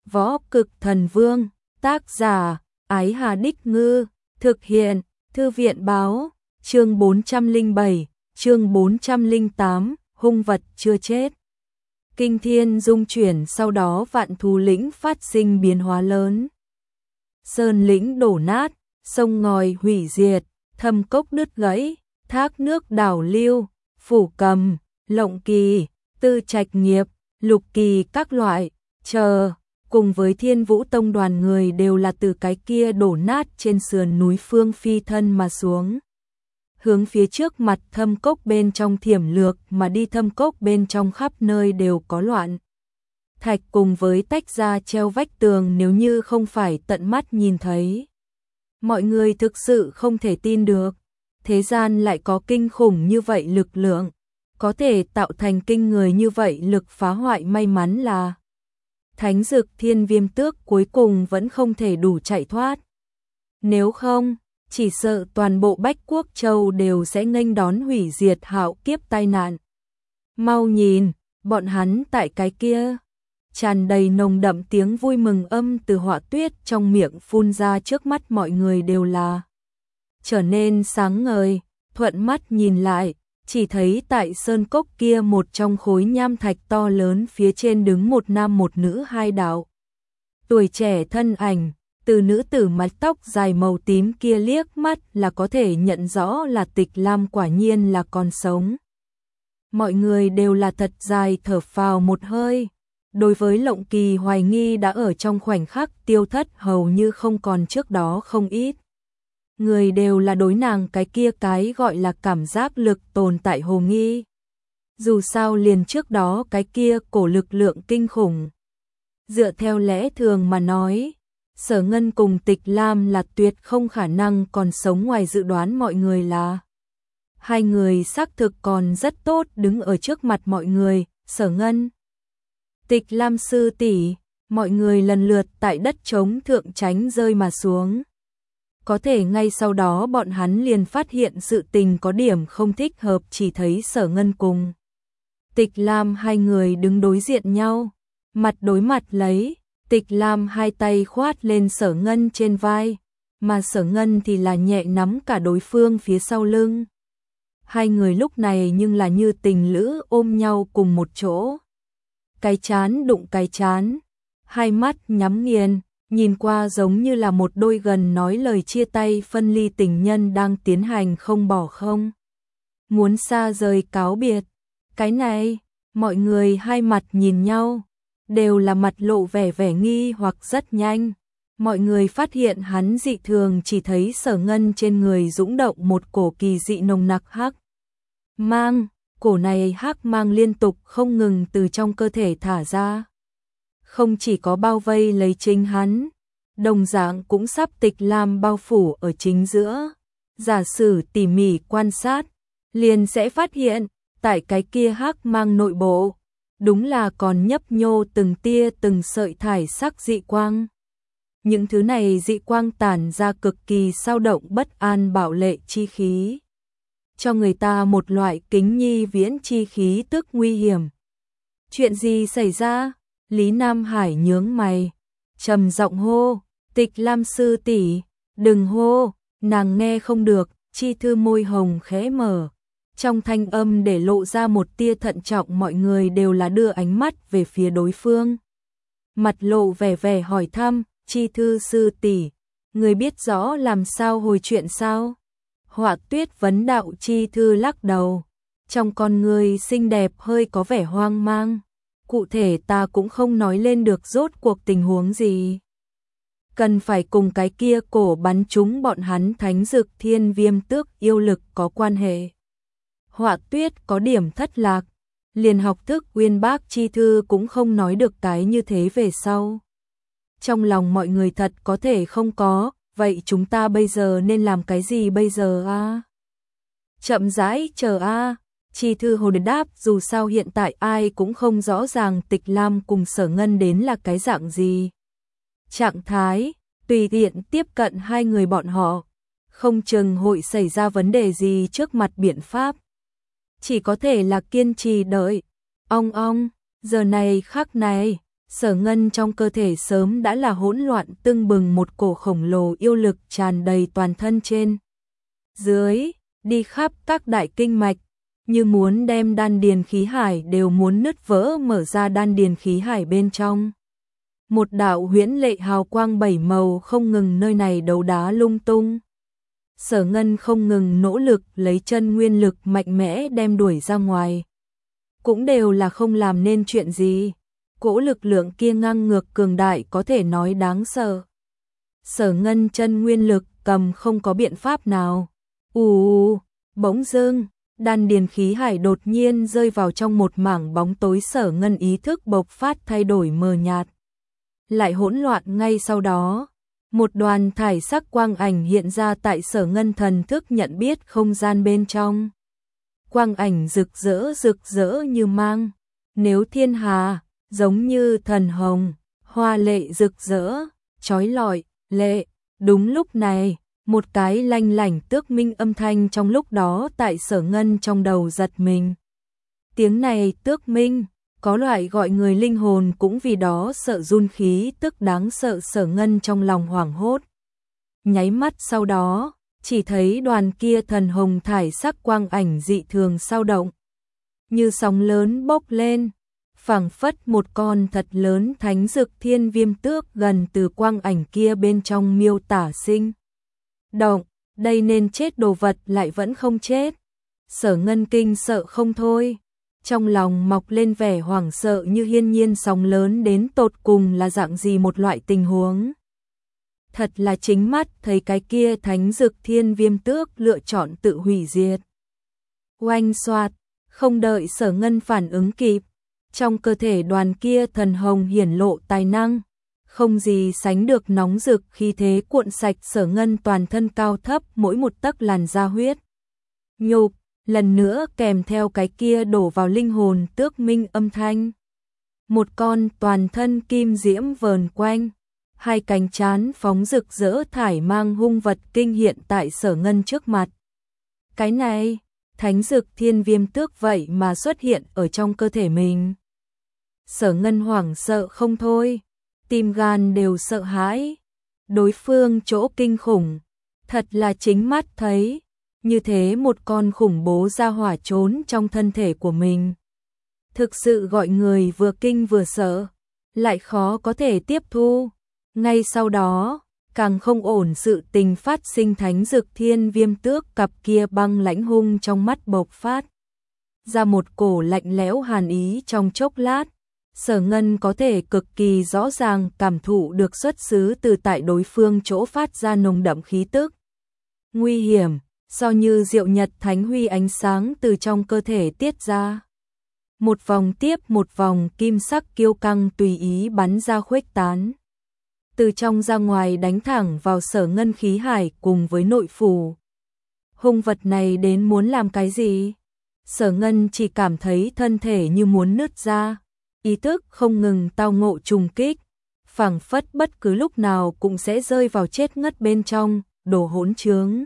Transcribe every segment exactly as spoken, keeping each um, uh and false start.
Võ Cực Thần Vương, tác giả, Ái Hà Đích Ngư, thực hiện, Thư viện Báo, chương bốn trăm lẻ bảy, chương bốn trăm lẻ tám, hung vật chưa chết. Kinh thiên dung chuyển, sau đó Vạn Thú Lĩnh phát sinh biến hóa lớn. Sơn lĩnh đổ nát, sông ngòi hủy diệt, thâm cốc đứt gãy, thác nước đảo lưu, Phủ Cầm, Lộng Kỳ, Tư Trạch Nghiệp, Lục Kỳ các loại, chờ, cùng với Thiên Vũ Tông đoàn người đều là từ cái kia đổ nát trên sườn núi phương phi thân mà xuống. Hướng phía trước mặt thâm cốc bên trong thiểm lược mà đi, thâm cốc bên trong khắp nơi đều có loạn thạch cùng với tách ra treo vách tường, nếu như không phải tận mắt nhìn thấy. Mọi người thực sự không thể tin được, thế gian lại có kinh khủng như vậy lực lượng, có thể tạo thành kinh người như vậy lực phá hoại. May mắn là Thánh Dực Thiên Viêm Tước cuối cùng vẫn không thể đủ chạy thoát. Nếu không, chỉ sợ toàn bộ Bách Quốc Châu đều sẽ nghênh đón hủy diệt hạo kiếp tai nạn. Mau nhìn, bọn hắn tại cái kia. Tràn đầy nồng đậm tiếng vui mừng âm từ Họa Tuyết trong miệng phun ra, trước mắt mọi người đều là trở nên sáng ngời. Thuận mắt nhìn lại, chỉ thấy tại sơn cốc kia một trong khối nham thạch to lớn phía trên đứng một nam một nữ hai đạo tuổi trẻ thân ảnh. Từ nữ tử mái tóc dài màu tím kia liếc mắt là có thể nhận rõ là Tịch Lam, quả nhiên là còn sống. Mọi người đều là thật dài thở phào một hơi. Đối với Lộng Kỳ hoài nghi đã ở trong khoảnh khắc tiêu thất, hầu như không còn trước đó không ít. Người đều là đối nàng cái kia cái gọi là cảm giác lực tồn tại hồ nghi. Dù sao liền trước đó cái kia cổ lực lượng kinh khủng. Dựa theo lẽ thường mà nói, Sở Ngân cùng Tịch Lam là tuyệt không khả năng còn sống, ngoài dự đoán mọi người là hai người xác thực còn rất tốt đứng ở trước mặt mọi người. Sở Ngân, Tịch Lam sư tỷ, mọi người lần lượt tại đất trống thượng tránh rơi mà xuống. Có thể ngay sau đó bọn hắn liền phát hiện sự tình có điểm không thích hợp, chỉ thấy Sở Ngân cùng Tịch Lam hai người đứng đối diện nhau, mặt đối mặt lấy. Tịch Lam hai tay khoát lên Sở Ngân trên vai, mà Sở Ngân thì là nhẹ nắm cả đối phương phía sau lưng. Hai người lúc này nhưng là như tình lữ ôm nhau cùng một chỗ. Cái chán đụng cái chán, hai mắt nhắm nghiền, nhìn qua giống như là một đôi gần nói lời chia tay phân ly tình nhân đang tiến hành không bỏ không muốn xa rời cáo biệt. Cái này, mọi người hai mặt nhìn nhau, đều là mặt lộ vẻ vẻ nghi hoặc. Rất nhanh, mọi người phát hiện hắn dị thường, chỉ thấy Sở Ngân trên người dũng động một cổ kỳ dị nồng nặc hắc mang, cổ này hắc mang liên tục không ngừng từ trong cơ thể thả ra. Không chỉ có bao vây lấy chính hắn, đồng dạng cũng sắp Tịch Lam bao phủ ở chính giữa. Giả sử tỉ mỉ quan sát, liền sẽ phát hiện, tại cái kia hắc mang nội bộ, đúng là còn nhấp nhô từng tia từng sợi thải sắc dị quang. Những thứ này dị quang tản ra cực kỳ sao động bất an bạo lệ chi khí, cho người ta một loại kính nhi viễn chi khí tức nguy hiểm. Chuyện gì xảy ra? Lý Nam Hải nhướng mày, trầm giọng hô, Tịch Lam sư tỷ, đừng hô. Nàng nghe không được, chi thư môi hồng khẽ mở, trong thanh âm để lộ ra một tia thận trọng. Mọi người đều là đưa ánh mắt về phía đối phương, mặt lộ vẻ vẻ hỏi thăm, Chi thư sư tỷ, người biết rõ làm sao hồi chuyện sao? Họa Tuyết vấn đạo. Chi thư lắc đầu, trong con người xinh đẹp hơi có vẻ hoang mang. Cụ thể ta cũng không nói lên được rốt cuộc tình huống gì. Cần phải cùng cái kia cổ bắn trúng bọn hắn Thánh Dực Thiên Viêm Tước yêu lực có quan hệ. Họa Tuyết có điểm thất lạc, liền học thức uyên bác. Chi thư cũng không nói được cái như thế về sau. Trong lòng mọi người thật có thể không có, vậy chúng ta bây giờ nên làm cái gì bây giờ a? À? Chậm rãi chờ a. À. Chi thư hồ đáp, dù sao hiện tại ai cũng không rõ ràng Tịch Lam cùng Sở Ngân đến là cái dạng gì trạng thái, tùy tiện tiếp cận hai người bọn họ, không chừng hội xảy ra vấn đề gì. Trước mặt biện pháp chỉ có thể là kiên trì đợi. Ong ong, giờ này khắc này, Sở Ngân trong cơ thể sớm đã là hỗn loạn tưng bừng, một cổ khổng lồ yêu lực tràn đầy toàn thân trên dưới, đi khắp các đại kinh mạch, như muốn đem đan điền khí hải đều muốn nứt vỡ, mở ra đan điền khí hải bên trong. Một đạo huyễn lệ hào quang bảy màu không ngừng nơi này đấu đá lung tung. Sở Ngân không ngừng nỗ lực lấy chân nguyên lực mạnh mẽ đem đuổi ra ngoài. Cũng đều là không làm nên chuyện gì. Cỗ lực lượng kia ngang ngược cường đại, có thể nói đáng sợ. Sở Ngân chân nguyên lực cầm không có biện pháp nào. Ù, bỗng dưng, đan điền khí hải đột nhiên rơi vào trong một mảng bóng tối. Sở Ngân ý thức bộc phát thay đổi mờ nhạt, lại hỗn loạn. Ngay sau đó, một đoàn thải sắc quang ảnh hiện ra tại Sở Ngân thần thức nhận biết không gian bên trong. Quang ảnh rực rỡ rực rỡ như mang nếu thiên hà, giống như thần hồng, hoa lệ rực rỡ, chói lọi, lệ. Đúng lúc này, một cái lanh lảnh tước minh âm thanh trong lúc đó tại Sở Ngân trong đầu giật mình. Tiếng này tước minh, có loại gọi người linh hồn cũng vì đó sợ run khí tức đáng sợ. Sở Ngân trong lòng hoảng hốt. Nháy mắt sau đó, chỉ thấy đoàn kia thần hồng thải sắc quang ảnh dị thường sao động, như sóng lớn bốc lên, phảng phất một con thật lớn thánh dực thiên viêm tước gần từ quang ảnh kia bên trong miêu tả sinh động. Đây nên chết đồ vật lại vẫn không chết. Sở Ngân kinh sợ không thôi, trong lòng mọc lên vẻ hoảng sợ, như hiên nhiên sóng lớn đến tột cùng là dạng gì một loại tình huống. Thật là chính mắt thấy cái kia thánh dực thiên viêm tước lựa chọn tự hủy diệt. Oanh xoạt, không đợi Sở Ngân phản ứng kịp, trong cơ thể đoàn kia thần hồng hiển lộ tài năng, không gì sánh được nóng rực, khí thế cuộn sạch Sở Ngân toàn thân cao thấp, mỗi một tấc làn da huyết nhục, lần nữa kèm theo cái kia đổ vào linh hồn tước minh âm thanh. Một con toàn thân kim diễm vờn quanh, hai cánh trán phóng rực rỡ thải mang hung vật kinh hiện tại Sở Ngân trước mặt. Cái này, thánh dực thiên viêm tước vậy mà xuất hiện ở trong cơ thể mình. Sở Ngân hoảng sợ không thôi, tim gan đều sợ hãi. Đối phương chỗ kinh khủng, thật là chính mắt thấy, như thế một con khủng bố gia hỏa trốn trong thân thể của mình. Thực sự gọi người vừa kinh vừa sợ, lại khó có thể tiếp thu. Ngay sau đó, càng không ổn sự tình phát sinh, thánh dực thiên viêm tước cặp kia băng lãnh hung trong mắt bộc phát ra một cổ lạnh lẽo hàn ý. Trong chốc lát, Sở Ngân có thể cực kỳ rõ ràng cảm thụ được xuất xứ từ tại đối phương chỗ phát ra nồng đậm khí tức nguy hiểm, so như diệu nhật thánh huy ánh sáng từ trong cơ thể tiết ra. Một vòng tiếp một vòng kim sắc kiêu căng tùy ý bắn ra khuếch tán, từ trong ra ngoài đánh thẳng vào Sở Ngân khí hải cùng với nội phủ. Hung vật này đến muốn làm cái gì? Sở Ngân chỉ cảm thấy thân thể như muốn nứt ra, ý thức không ngừng tao ngộ trùng kích, phảng phất bất cứ lúc nào cũng sẽ rơi vào chết ngất bên trong. Đồ hỗn trướng,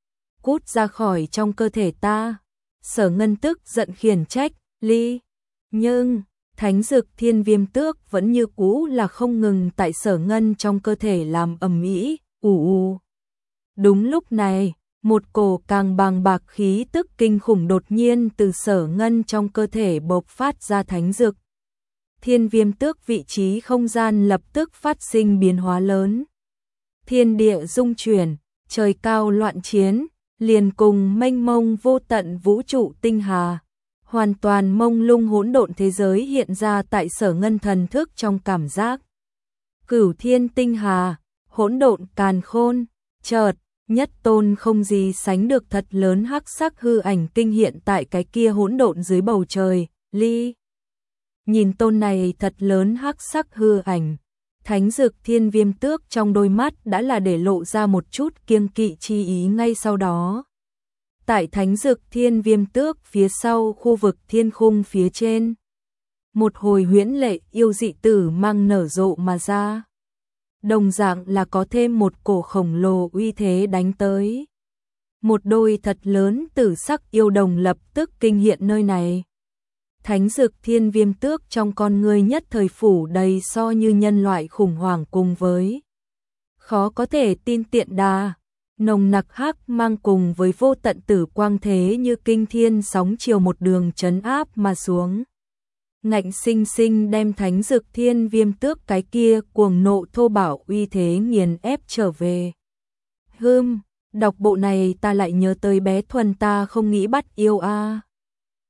cút ra khỏi trong cơ thể ta. Sở Ngân tức giận khiển trách. Ly, nhưng thánh dực thiên viêm tước vẫn như cũ là không ngừng tại Sở Ngân trong cơ thể làm ầm ĩ. Ù ù. Đúng lúc này, một cổ càng bàng bạc khí tức kinh khủng đột nhiên từ Sở Ngân trong cơ thể bộc phát ra. Thánh dực thiên viêm tước vị trí không gian lập tức phát sinh biến hóa lớn. Thiên địa rung chuyển, trời cao loạn chiến, liền cùng mênh mông vô tận vũ trụ tinh hà, hoàn toàn mông lung hỗn độn thế giới hiện ra tại Sở Ngân thần thức trong cảm giác. Cửu thiên tinh hà, hỗn độn càn khôn, chợt nhất tôn không gì sánh được thật lớn hắc sắc hư ảnh kinh hiện tại cái kia hỗn độn dưới bầu trời. Ly, nhìn tôn này thật lớn hắc sắc hư ảnh, thánh dực thiên viêm tước trong đôi mắt đã là để lộ ra một chút kiêng kỵ chi ý. Ngay sau đó, tại thánh dực thiên viêm tước phía sau khu vực thiên khung phía trên, một hồi huyễn lệ yêu dị tử mang nở rộ mà ra. Đồng dạng là có thêm một cổ khổng lồ uy thế đánh tới. Một đôi thật lớn tử sắc yêu đồng lập tức kinh hiện nơi này. Thánh dực thiên viêm tước trong con người nhất thời phủ đầy so như nhân loại khủng hoảng cùng với khó có thể tin tiện đà, nồng nặc hắc mang cùng với vô tận tử quang thế như kinh thiên sóng chiều một đường trấn áp mà xuống. Ngạnh sinh sinh đem thánh dực thiên viêm tước cái kia cuồng nộ thô bạo uy thế nghiền ép trở về. Hưm, đọc bộ này ta lại nhớ tới bé Thuần ta không nghĩ bắt yêu a.